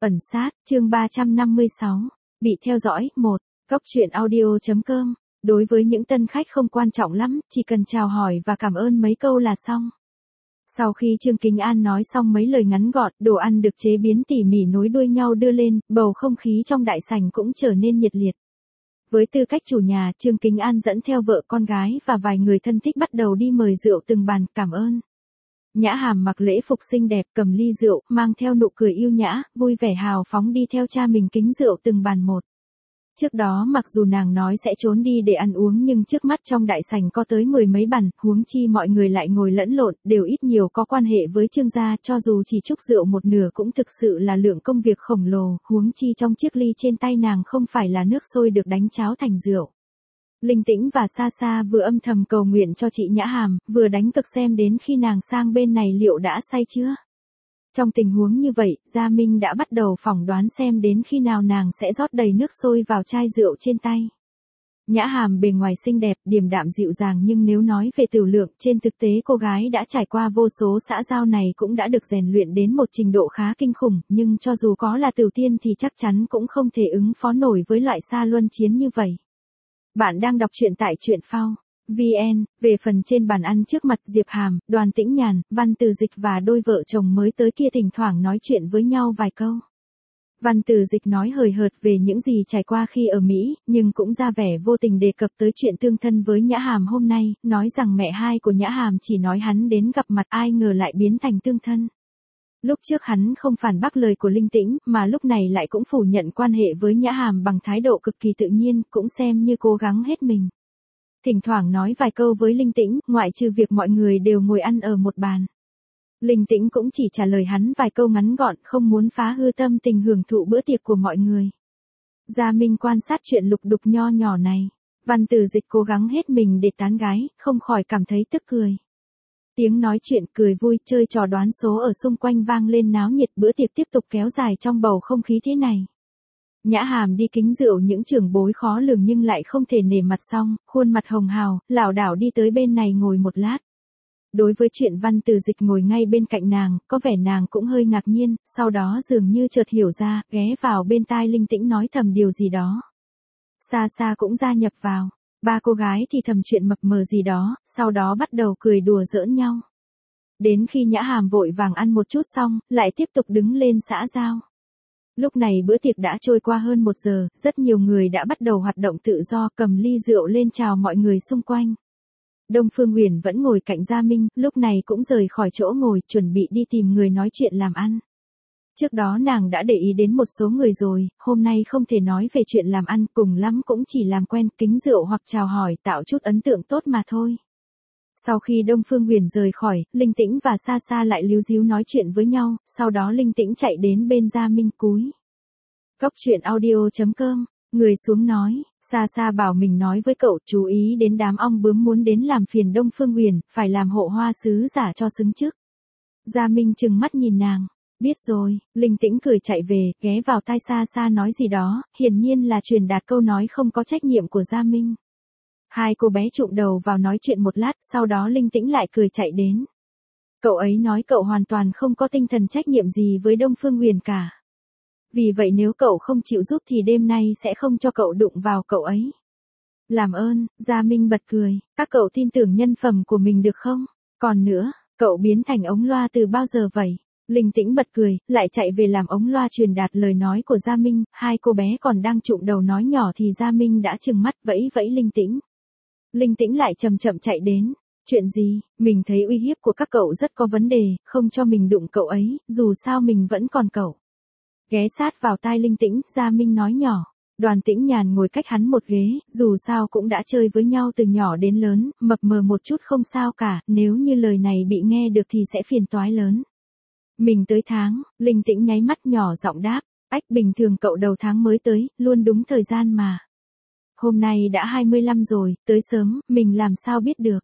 Ẩn sát, chương 356. Bị theo dõi, 1. Góc truyện audio.com. Đối với những tân khách không quan trọng lắm, chỉ cần chào hỏi và cảm ơn mấy câu là xong. Sau khi Trương Kính An nói xong mấy lời ngắn gọn, đồ ăn được chế biến tỉ mỉ nối đuôi nhau đưa lên, bầu không khí trong đại sảnh cũng trở nên nhiệt liệt. Với tư cách chủ nhà, Trương Kính An dẫn theo vợ con gái và vài người thân thích bắt đầu đi mời rượu từng bàn, cảm ơn. Nhã Hàm mặc lễ phục xinh đẹp, cầm ly rượu, mang theo nụ cười yêu nhã, vui vẻ hào phóng đi theo cha mình kính rượu từng bàn một. Trước đó mặc dù nàng nói sẽ trốn đi để ăn uống nhưng trước mắt trong đại sảnh có tới 10 mấy bàn, huống chi mọi người lại ngồi lẫn lộn, đều ít nhiều có quan hệ với Trương gia, cho dù chỉ chúc rượu một nửa cũng thực sự là lượng công việc khổng lồ, huống chi trong chiếc ly trên tay nàng không phải là nước sôi được đánh cháo thành rượu. Linh Tĩnh và Sa Sa vừa âm thầm cầu nguyện cho chị Nhã Hàm, vừa đánh cực xem đến khi nàng sang bên này liệu đã say chưa. Trong tình huống như vậy, Gia Minh đã bắt đầu phỏng đoán xem đến khi nào nàng sẽ rót đầy nước sôi vào chai rượu trên tay. Nhã Hàm bề ngoài xinh đẹp, điềm đạm dịu dàng nhưng nếu nói về tửu lượng, trên thực tế cô gái đã trải qua vô số xã giao này cũng đã được rèn luyện đến một trình độ khá kinh khủng, nhưng cho dù có là tửu tiên thì chắc chắn cũng không thể ứng phó nổi với loại xa luân chiến như vậy. Bạn đang đọc truyện tại truyện phao VN, về phần trên bàn ăn trước mặt Diệp Hàm, Đoàn Tĩnh Nhàn, Văn Từ Dịch và đôi vợ chồng mới tới kia thỉnh thoảng nói chuyện với nhau vài câu. Văn Từ Dịch nói hời hợt về những gì trải qua khi ở Mỹ, nhưng cũng ra vẻ vô tình đề cập tới chuyện tương thân với Nhã Hàm hôm nay, nói rằng mẹ hai của Nhã Hàm chỉ nói hắn đến gặp mặt ai ngờ lại biến thành tương thân. Lúc trước hắn không phản bác lời của Linh Tĩnh, mà lúc này lại cũng phủ nhận quan hệ với Nhã Hàm bằng thái độ cực kỳ tự nhiên, cũng xem như cố gắng hết mình. Thỉnh thoảng nói vài câu với Linh Tĩnh, ngoại trừ việc mọi người đều ngồi ăn ở một bàn. Linh Tĩnh cũng chỉ trả lời hắn vài câu ngắn gọn, không muốn phá hư tâm tình hưởng thụ bữa tiệc của mọi người. Gia Minh quan sát chuyện lục đục nho nhỏ này. Văn Từ Dịch cố gắng hết mình để tán gái, không khỏi cảm thấy tức cười. Tiếng nói chuyện cười vui, chơi trò đoán số ở xung quanh vang lên náo nhiệt, bữa tiệc tiếp tục kéo dài trong bầu không khí thế này. Nhã Hàm đi kính rượu những trưởng bối khó lường nhưng lại không thể nể mặt xong, khuôn mặt hồng hào, lảo đảo đi tới bên này ngồi một lát. Đối với chuyện Văn Từ Dịch ngồi ngay bên cạnh nàng, có vẻ nàng cũng hơi ngạc nhiên, sau đó dường như chợt hiểu ra, ghé vào bên tai Linh Tĩnh nói thầm điều gì đó. Sa Sa cũng gia nhập vào. Ba cô gái thì thầm chuyện mập mờ gì đó, sau đó bắt đầu cười đùa giỡn nhau. Đến khi Nhã Hàm vội vàng ăn một chút xong, lại tiếp tục đứng lên xã giao. Lúc này bữa tiệc đã trôi qua hơn 1 giờ, rất nhiều người đã bắt đầu hoạt động tự do, cầm ly rượu lên chào mọi người xung quanh. Đông Phương Uyển vẫn ngồi cạnh Gia Minh, lúc này cũng rời khỏi chỗ ngồi, chuẩn bị đi tìm người nói chuyện làm ăn. Trước đó nàng đã để ý đến một số người rồi, hôm nay không thể nói về chuyện làm ăn, cùng lắm cũng chỉ làm quen, kính rượu hoặc chào hỏi, tạo chút ấn tượng tốt mà thôi. Sau khi Đông Phương Uyển rời khỏi, Linh Tĩnh và Sa Sa lại líu ríu nói chuyện với nhau, sau đó Linh Tĩnh chạy đến bên Gia Minh cúi. Góc truyện audio.com, người xuống nói, Sa Sa bảo mình nói với cậu chú ý đến đám ong bướm muốn đến làm phiền Đông Phương Uyển, phải làm hộ hoa sứ giả cho xứng chức. Gia Minh trừng mắt nhìn nàng. Biết rồi, Linh Tĩnh cười chạy về, ghé vào tai Sa Sa nói gì đó, hiển nhiên là truyền đạt câu nói không có trách nhiệm của Gia Minh. Hai cô bé trụm đầu vào nói chuyện một lát, sau đó Linh Tĩnh lại cười chạy đến. Cậu ấy nói cậu hoàn toàn không có tinh thần trách nhiệm gì với Đông Phương Uyển cả. Vì vậy nếu cậu không chịu giúp thì đêm nay sẽ không cho cậu đụng vào cậu ấy. Làm ơn, Gia Minh bật cười, các cậu tin tưởng nhân phẩm của mình được không? Còn nữa, cậu biến thành ống loa từ bao giờ vậy? Linh Tĩnh bật cười, lại chạy về làm ống loa truyền đạt lời nói của Gia Minh, hai cô bé còn đang trụm đầu nói nhỏ thì Gia Minh đã trừng mắt vẫy vẫy Linh Tĩnh. Linh Tĩnh lại chậm chậm chạy đến. Chuyện gì, mình thấy uy hiếp của các cậu rất có vấn đề, không cho mình đụng cậu ấy, dù sao mình vẫn còn cậu. Ghé sát vào tai Linh Tĩnh, Gia Minh nói nhỏ. Đoàn Tĩnh Nhàn ngồi cách hắn một ghế, dù sao cũng đã chơi với nhau từ nhỏ đến lớn, mập mờ một chút không sao cả, nếu như lời này bị nghe được thì sẽ phiền toái lớn. Mình tới tháng, Linh Tĩnh nháy mắt nhỏ giọng đáp, ách bình thường cậu đầu tháng mới tới, luôn đúng thời gian mà. Hôm nay đã 25 rồi, tới sớm, mình làm sao biết được.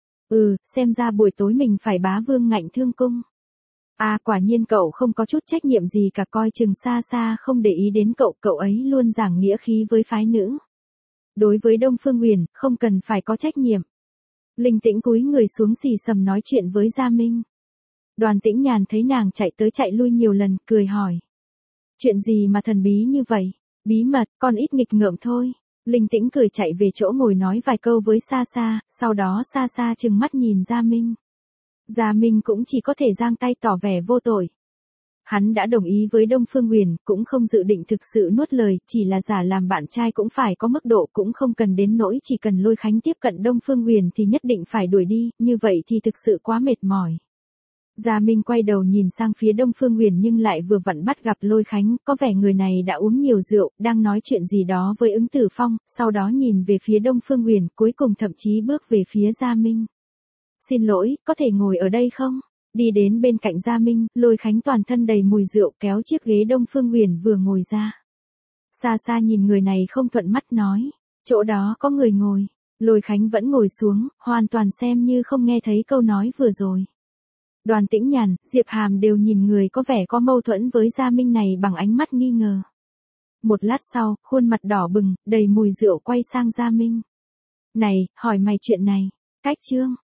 Xem ra buổi tối mình phải bá vương ngạnh thương cung. À quả nhiên cậu không có chút trách nhiệm gì cả, coi chừng Sa Sa không để ý đến cậu, cậu ấy luôn giảng nghĩa khí với phái nữ. Đối với Đông Phương Uyển, không cần phải có trách nhiệm. Linh Tĩnh cúi người xuống xì xầm nói chuyện với Gia Minh. Đoàn Tĩnh Nhàn thấy nàng chạy tới chạy lui nhiều lần, cười hỏi. Chuyện gì mà thần bí như vậy? Bí mật, con ít nghịch ngợm thôi. Linh Tĩnh cười chạy về chỗ ngồi nói vài câu với Sa Sa, sau đó Sa Sa trừng mắt nhìn Gia Minh. Gia Minh cũng chỉ có thể giang tay tỏ vẻ vô tội. Hắn đã đồng ý với Đông Phương Huyền, cũng không dự định thực sự nuốt lời, chỉ là giả làm bạn trai cũng phải có mức độ, cũng không cần đến nỗi chỉ cần Lôi Khánh tiếp cận Đông Phương Huyền thì nhất định phải đuổi đi, như vậy thì thực sự quá mệt mỏi. Gia Minh quay đầu nhìn sang phía Đông Phương Huyền nhưng lại vừa vặn bắt gặp Lôi Khánh, có vẻ người này đã uống nhiều rượu, đang nói chuyện gì đó với Ứng Tử Phong, sau đó nhìn về phía Đông Phương Huyền, cuối cùng thậm chí bước về phía Gia Minh. Xin lỗi, có thể ngồi ở đây không? Đi đến bên cạnh Gia Minh, Lôi Khánh toàn thân đầy mùi rượu kéo chiếc ghế Đông Phương Huyền vừa ngồi ra. Xa xa nhìn người này không thuận mắt nói, chỗ đó có người ngồi. Lôi Khánh vẫn ngồi xuống, hoàn toàn xem như không nghe thấy câu nói vừa rồi. Đoàn Tĩnh Nhàn, Diệp Hàm đều nhìn người có vẻ có mâu thuẫn với Gia Minh này bằng ánh mắt nghi ngờ. Một lát sau, khuôn mặt đỏ bừng, đầy mùi rượu quay sang Gia Minh. Này, hỏi mày chuyện này. Cách Trương,